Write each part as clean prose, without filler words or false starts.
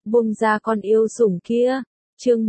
buông ra con yêu sủng kia. Chương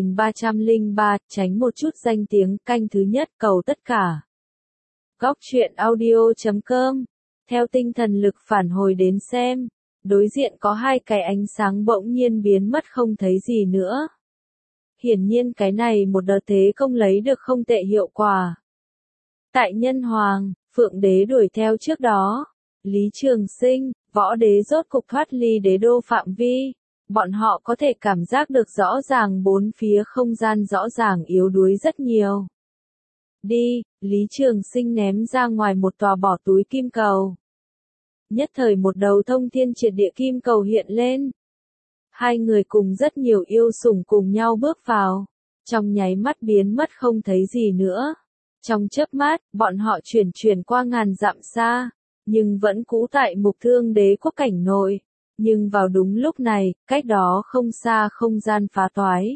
1303, tránh một chút danh tiếng, canh thứ nhất, cầu tất cả. Góc truyện audio.com. Theo tinh thần lực phản hồi đến xem, đối diện có hai cái ánh sáng bỗng nhiên biến mất không thấy gì nữa. Hiển nhiên cái này một đợt thế công lấy được không tệ hiệu quả. Tại Nhân Hoàng, Phượng Đế đuổi theo trước đó, Lý Trường Sinh, Võ Đế rốt cục thoát ly đế đô phạm vi. Bọn họ có thể cảm giác được rõ ràng bốn phía không gian rõ ràng yếu đuối rất nhiều. Đi, Lý Trường Sinh ném ra ngoài một tòa bỏ túi kim cầu. Nhất thời một đầu thông thiên triệt địa kim cầu hiện lên. Hai người cùng rất nhiều yêu sủng cùng nhau bước vào. Trong nháy mắt biến mất không thấy gì nữa. Trong chớp mắt, bọn họ chuyển qua ngàn dặm xa. Nhưng vẫn cũ tại Mục Thương Đế quốc cảnh nội. Nhưng vào đúng lúc này, cách đó không xa không gian phá toái.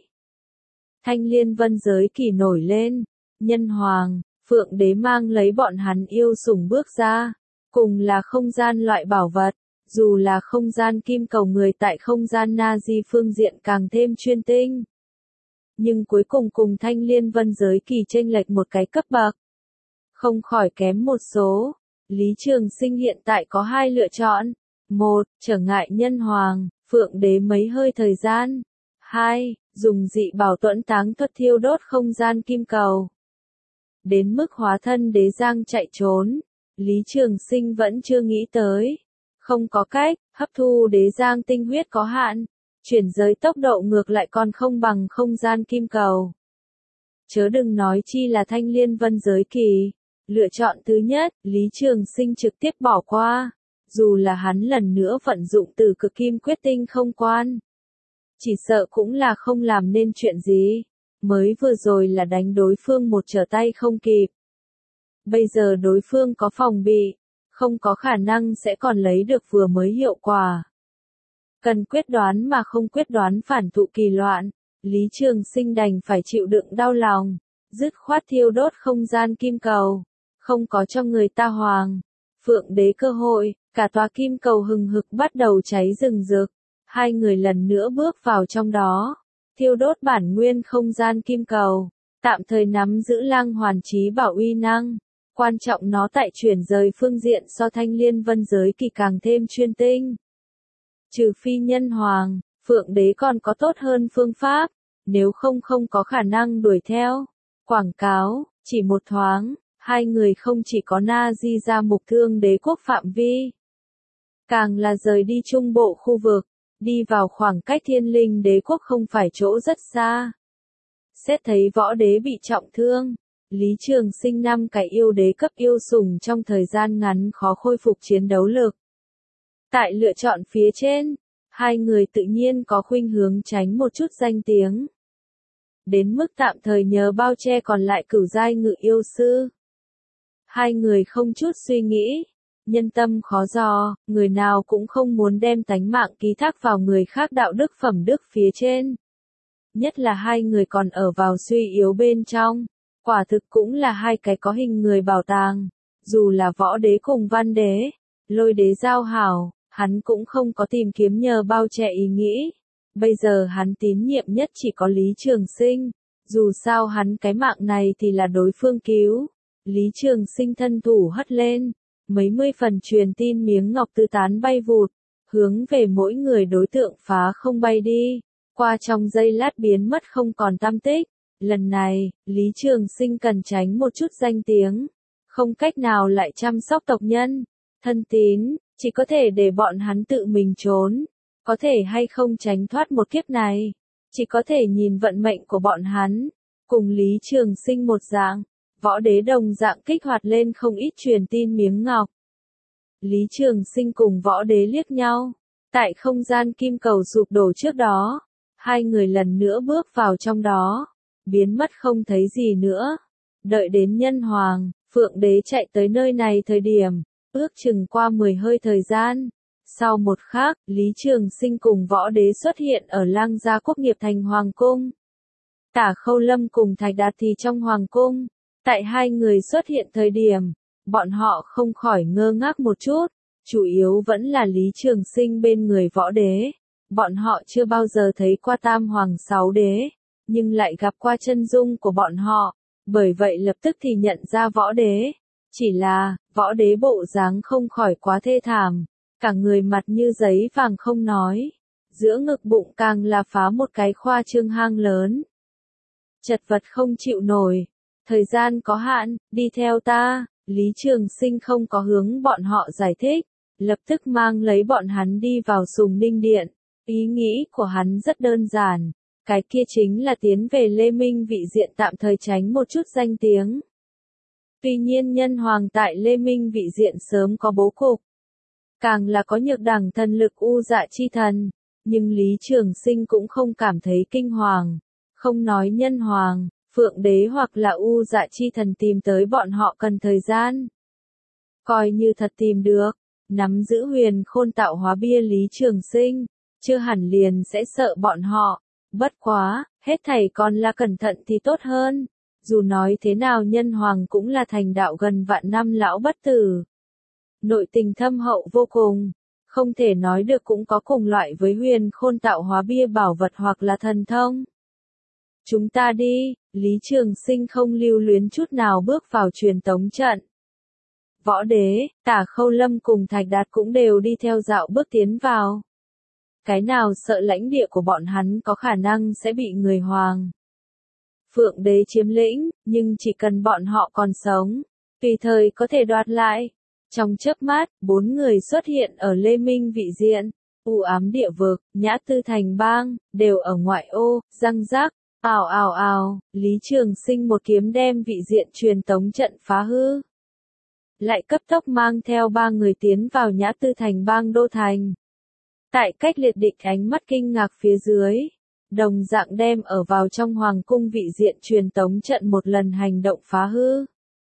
Thanh Liên Vân giới kỳ nổi lên. Nhân Hoàng, Phượng Đế mang lấy bọn hắn yêu sủng bước ra. Cùng là không gian loại bảo vật. Dù là không gian kim cầu người tại không gian Na-di phương diện càng thêm chuyên tinh. Nhưng cuối cùng cùng Thanh Liên Vân giới kỳ chênh lệch một cái cấp bậc. Không khỏi kém một số. Lý Trường Sinh hiện tại có hai lựa chọn. 1. Trở ngại Nhân Hoàng, Phượng Đế mấy hơi thời gian. 2. Dùng dị bảo tuẫn táng thuật thiêu đốt không gian kim cầu. Đến mức hóa thân đế giang chạy trốn. Lý Trường Sinh vẫn chưa nghĩ tới. Không có cách, hấp thu đế giang tinh huyết có hạn. Chuyển giới tốc độ ngược lại còn không bằng không gian kim cầu. Chớ đừng nói chi là Thanh Liên Vân giới kỳ. Lựa chọn thứ nhất, Lý Trường Sinh trực tiếp bỏ qua. Dù là hắn lần nữa vận dụng từ cực kim quyết tinh không quan. Chỉ sợ cũng là không làm nên chuyện gì. Mới vừa rồi là đánh đối phương một trở tay không kịp. Bây giờ đối phương có phòng bị. Không có khả năng sẽ còn lấy được vừa mới hiệu quả. Cần quyết đoán mà không quyết đoán phản thụ kỳ loạn. Lý Trường Sinh đành phải chịu đựng đau lòng. Dứt khoát thiêu đốt không gian kim cầu. Không có cho người ta Hoàng, Phượng Đế cơ hội, cả tòa kim cầu hừng hực bắt đầu cháy rừng rực. Hai người lần nữa bước vào trong đó. Thiêu đốt bản nguyên không gian kim cầu. Tạm thời nắm giữ lang hoàn chí bảo uy năng. Quan trọng nó tại chuyển rời phương diện so Thanh Liên Vân giới kỳ càng thêm chuyên tinh. Trừ phi Nhân Hoàng, Phượng Đế còn có tốt hơn phương pháp. Nếu không có khả năng đuổi theo. Quảng cáo, chỉ một thoáng. Hai người không chỉ có Na-di ra Mục Thương Đế quốc phạm vi. Càng là rời đi trung bộ khu vực. Đi vào khoảng cách Thiên Linh Đế quốc không phải chỗ rất xa. Xét thấy Võ Đế bị trọng thương. Lý Trường Sinh 5 cái yêu đế cấp yêu sủng trong thời gian ngắn khó khôi phục chiến đấu lực. Tại lựa chọn phía trên, hai người tự nhiên có khuynh hướng tránh một chút danh tiếng. Đến mức tạm thời nhờ bao che còn lại cửu giai ngự yêu sư. Hai người không chút suy nghĩ. Nhân tâm khó dò, người nào cũng không muốn đem tánh mạng ký thác vào người khác đạo đức phẩm đức phía trên. Nhất là hai người còn ở vào suy yếu bên trong. Quả thực cũng là hai cái có hình người bảo tàng. Dù là Võ Đế cùng Văn Đế, Lôi Đế giao hảo, hắn cũng không có tìm kiếm nhờ bao che ý nghĩ. Bây giờ hắn tín nhiệm nhất chỉ có Lý Trường Sinh. Dù sao hắn cái mạng này thì là đối phương cứu. Lý Trường Sinh thân thủ hất lên. Mấy mươi phần truyền tin miếng ngọc tứ tán bay vụt. Hướng về mỗi người đối tượng phá không bay đi. Qua trong giây lát biến mất không còn tăm tích. Lần này, Lý Trường Sinh cần tránh một chút danh tiếng. Không cách nào lại chăm sóc tộc nhân. Thân tín, chỉ có thể để bọn hắn tự mình trốn. Có thể hay không tránh thoát một kiếp này. Chỉ có thể nhìn vận mệnh của bọn hắn. Cùng Lý Trường Sinh một dạng. Võ Đế đồng dạng kích hoạt lên không ít truyền tin miếng ngọc. Lý Trường Sinh cùng Võ Đế liếc nhau. Tại không gian kim cầu sụp đổ trước đó. Hai người lần nữa bước vào trong đó. Biến mất không thấy gì nữa. Đợi đến Nhân Hoàng, Phượng Đế chạy tới nơi này thời điểm. Ước chừng qua 10 hơi thời gian. Sau một khắc, Lý Trường Sinh cùng Võ Đế xuất hiện ở Lang Gia Quốc Nghiệp Thành Hoàng Cung. Tả Khâu Lâm cùng Thạch Đạt thì trong Hoàng Cung. Tại hai người xuất hiện thời điểm, bọn họ không khỏi ngơ ngác một chút. Chủ yếu vẫn là Lý Trường Sinh bên người Võ Đế. Bọn họ chưa bao giờ thấy qua Tam Hoàng Sáu Đế, nhưng lại gặp qua chân dung của bọn họ, bởi vậy lập tức thì nhận ra Võ Đế. Chỉ là, Võ Đế bộ dáng không khỏi quá thê thảm, cả người mặt như giấy vàng không nói, giữa ngực bụng càng là phá một cái khoa trương hang lớn. Chật vật không chịu nổi, thời gian có hạn, đi theo ta, Lý Trường Sinh không có hướng bọn họ giải thích, lập tức mang lấy bọn hắn đi vào Sùng Ninh Điện. Ý nghĩ của hắn rất đơn giản, cái kia chính là tiến về Lê Minh vị diện tạm thời tránh một chút danh tiếng. Tuy nhiên nhân hoàng tại Lê Minh vị diện sớm có bố cục, càng là có nhược đẳng thần lực U Dạ Chi Thần, nhưng Lý Trường Sinh cũng không cảm thấy kinh hoàng, không nói nhân hoàng, Phượng Đế hoặc là U Dạ Chi Thần tìm tới bọn họ cần thời gian. Coi như thật tìm được, nắm giữ huyền khôn tạo hóa bia Lý Trường Sinh, chưa hẳn liền sẽ sợ bọn họ, bất quá, hết thảy còn là cẩn thận thì tốt hơn. Dù nói thế nào nhân hoàng cũng là thành đạo gần vạn năm lão bất tử. Nội tình thâm hậu vô cùng, không thể nói được cũng có cùng loại với huyền khôn tạo hóa bia bảo vật hoặc là thần thông. Chúng ta đi, Lý Trường Sinh không lưu luyến chút nào bước vào truyền tống trận. Võ Đế, Tả Khâu Lâm cùng Thạch Đạt cũng đều đi theo dạo bước tiến vào. Cái nào sợ lãnh địa của bọn hắn có khả năng sẽ bị người Hoàng Phượng Đế chiếm lĩnh, nhưng chỉ cần bọn họ còn sống, tùy thời có thể đoạt lại. Trong chớp mắt, 4 người xuất hiện ở Lê Minh vị diện, u ám địa vực, Nhã Tư Thành Bang, đều ở ngoại ô, răng rác, ào ào ào, Lý Trường Sinh một kiếm đem vị diện truyền tống trận phá hư. Lại cấp tốc mang theo 3 người tiến vào Nhã Tư Thành Bang đô thành. Tại cách liệt địch ánh mắt kinh ngạc phía dưới, đồng dạng đem ở vào trong hoàng cung vị diện truyền tống trận một lần hành động phá hư.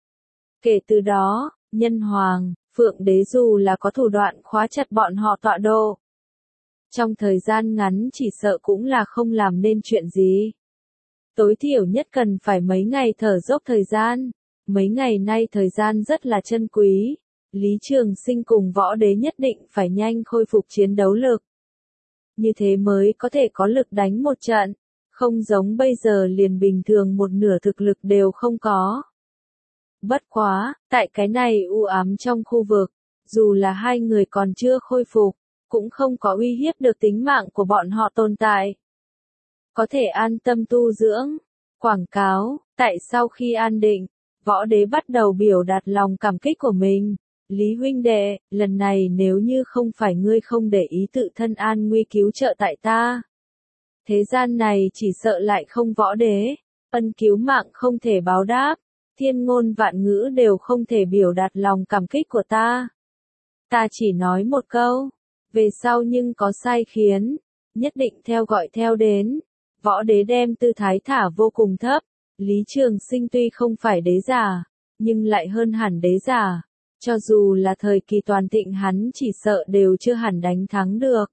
Kể từ đó, nhân hoàng, Phượng Đế dù là có thủ đoạn khóa chặt bọn họ tọa độ, trong thời gian ngắn chỉ sợ cũng là không làm nên chuyện gì. Tối thiểu nhất cần phải mấy ngày thở dốc thời gian, mấy ngày nay thời gian rất là chân quý. Lý Trường Sinh cùng Võ Đế nhất định phải nhanh khôi phục chiến đấu lực. Như thế mới có thể có lực đánh một trận, không giống bây giờ liền bình thường một nửa thực lực đều không có. Bất quá, tại cái này u ám trong khu vực, dù là 2 người còn chưa khôi phục, cũng không có uy hiếp được tính mạng của bọn họ tồn tại. Có thể an tâm tu dưỡng. Quảng cáo, tại sau khi an định, Võ Đế bắt đầu biểu đạt lòng cảm kích của mình. Lý huynh đệ, lần này nếu như không phải ngươi không để ý tự thân an nguy cứu trợ tại ta, thế gian này chỉ sợ lại không Võ Đế, ân cứu mạng không thể báo đáp, thiên ngôn vạn ngữ đều không thể biểu đạt lòng cảm kích của ta. Ta chỉ nói một câu, về sau nhưng có sai khiến, nhất định theo gọi theo đến. Võ Đế đem tư thái thả vô cùng thấp, Lý Trường Sinh tuy không phải đế giả, nhưng lại hơn hẳn đế giả. Cho dù là thời kỳ toàn thịnh hắn chỉ sợ đều chưa hẳn đánh thắng được.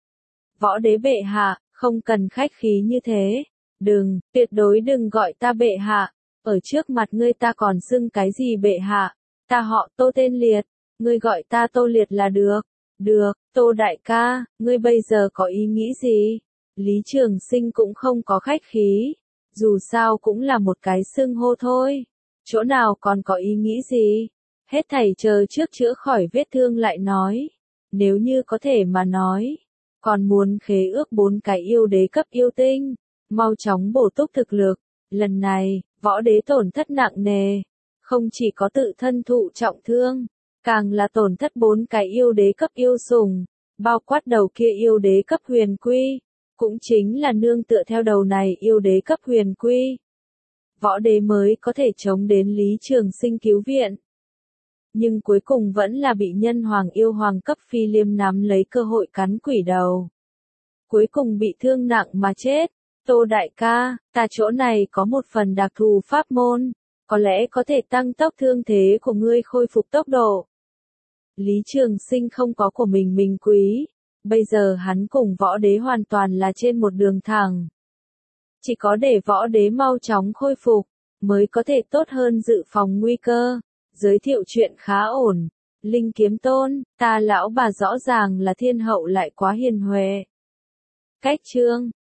Võ Đế bệ hạ, không cần khách khí như thế. Đừng, tuyệt đối đừng gọi ta bệ hạ. Ở trước mặt ngươi ta còn xưng cái gì bệ hạ. Ta họ Tô tên Liệt, ngươi gọi ta Tô Liệt là được. Được, Tô đại ca, ngươi bây giờ có ý nghĩ gì? Lý Trường Sinh cũng không có khách khí. Dù sao cũng là một cái xưng hô thôi. Chỗ nào còn có ý nghĩ gì? Hết thảy chờ trước chữa khỏi vết thương lại nói. Nếu như có thể mà nói, còn muốn khế ước 4 cái yêu đế cấp yêu tinh, mau chóng bổ túc thực lực. Lần này, Võ Đế tổn thất nặng nề, không chỉ có tự thân thụ trọng thương, càng là tổn thất 4 cái yêu đế cấp yêu sùng, bao quát đầu kia yêu đế cấp huyền quy, cũng chính là nương tựa theo đầu này yêu đế cấp huyền quy. Võ Đế mới có thể chống đến Lý Trường Sinh cứu viện. Nhưng cuối cùng vẫn là bị nhân hoàng yêu hoàng cấp phi liêm nắm lấy cơ hội cắn quỷ đầu. Cuối cùng bị thương nặng mà chết. Tô đại ca, ta chỗ này có một phần đặc thù pháp môn, có lẽ có thể tăng tốc thương thế của ngươi khôi phục tốc độ. Lý Trường Sinh không có của mình quý, bây giờ hắn cùng Võ Đế hoàn toàn là trên một đường thẳng. Chỉ có để Võ Đế mau chóng khôi phục, mới có thể tốt hơn dự phòng nguy cơ. Giới thiệu chuyện khá ổn. Linh Kiếm Tôn, ta lão bà rõ ràng là thiên hậu lại quá hiền huệ. Cách chương